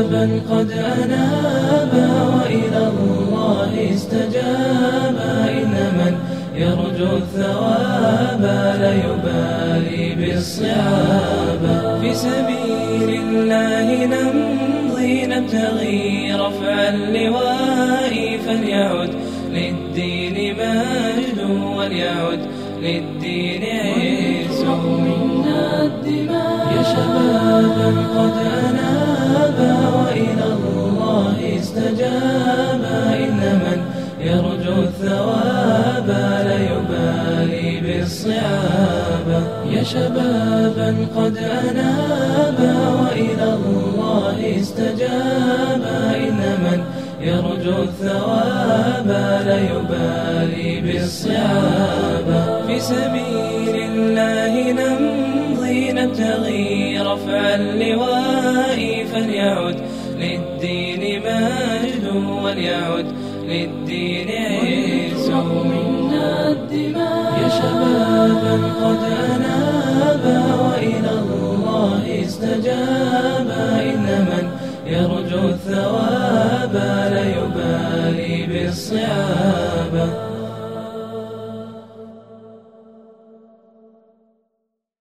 شبابا قد أنابا وإلى الله استجابا، إن من يرجو الثواب لا يبالي بالصعاب. في سبيل الله نمضي نبتغي رفع اللواء، فليعد للدين مجد وليعد للدين عز. منا الدماء يا شبابا قد أنابا وإلى الله استجابا، إن من يرجو الثواب لا يبالي بالصعاب. يا شبابا قد أنابا وإلى الله استجابا، إن من يرجو الثواب لا يبالي بالصعاب. في سبيل الله نمضي نبتغي رفع اللواء، فليعد للدين مجد وليعد للدين عز. منا الدماء يا شبابا قد أنابا وإلى الله استجابا، إن من يرجو الثواب لا يبالي بالصعاب.